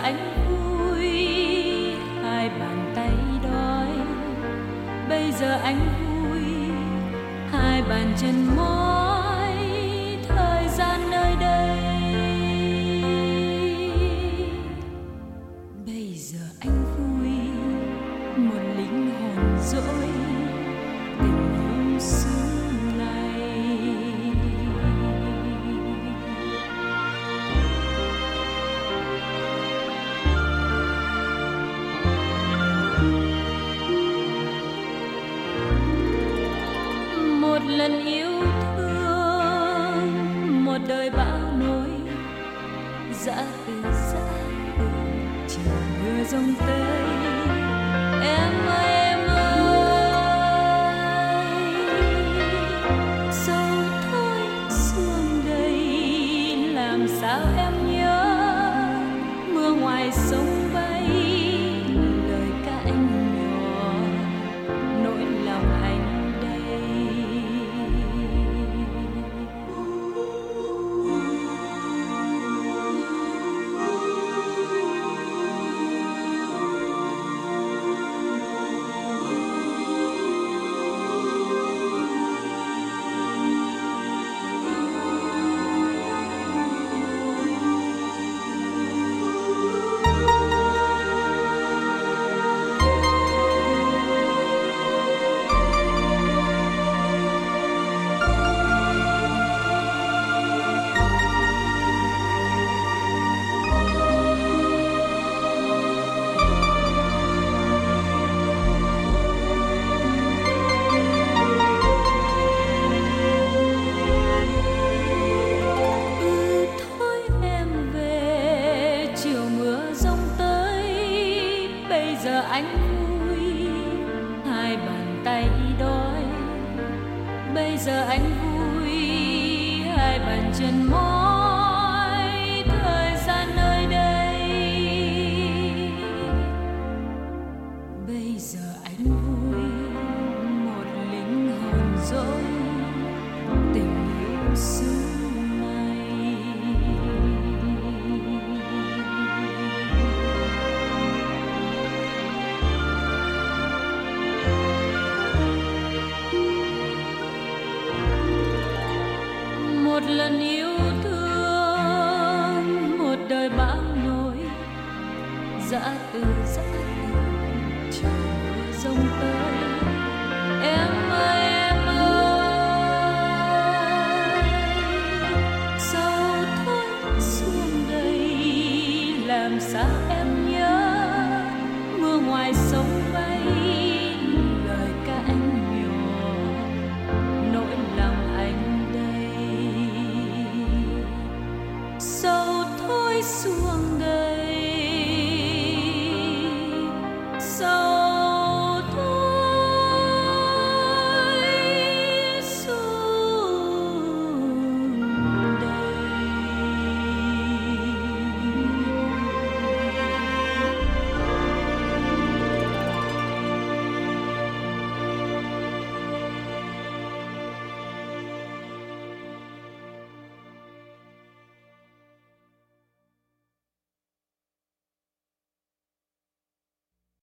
anh vui, hai bàn tay đói. Bây giờ anh vui, hai bàn chân mỏi, thời gian nơi đây. Bây giờ anh vui, một linh hồn dỗi, tình hôm xưa này. Một lần yêu thương, một đời bão nỗi, dã từ chiều mưa giông tới. Em ơi, sâu thôi sương đầy, làm sao em nhớ mưa ngoài sông bay, lời ca anh nhỏ, nỗi lòng anh đây. Giờ anh vui, hai bàn tay đói. Bây giờ anh vui, hai bàn chân mỏi, thời gian nơi đây. Bây giờ anh vui, một linh hồn dỗi.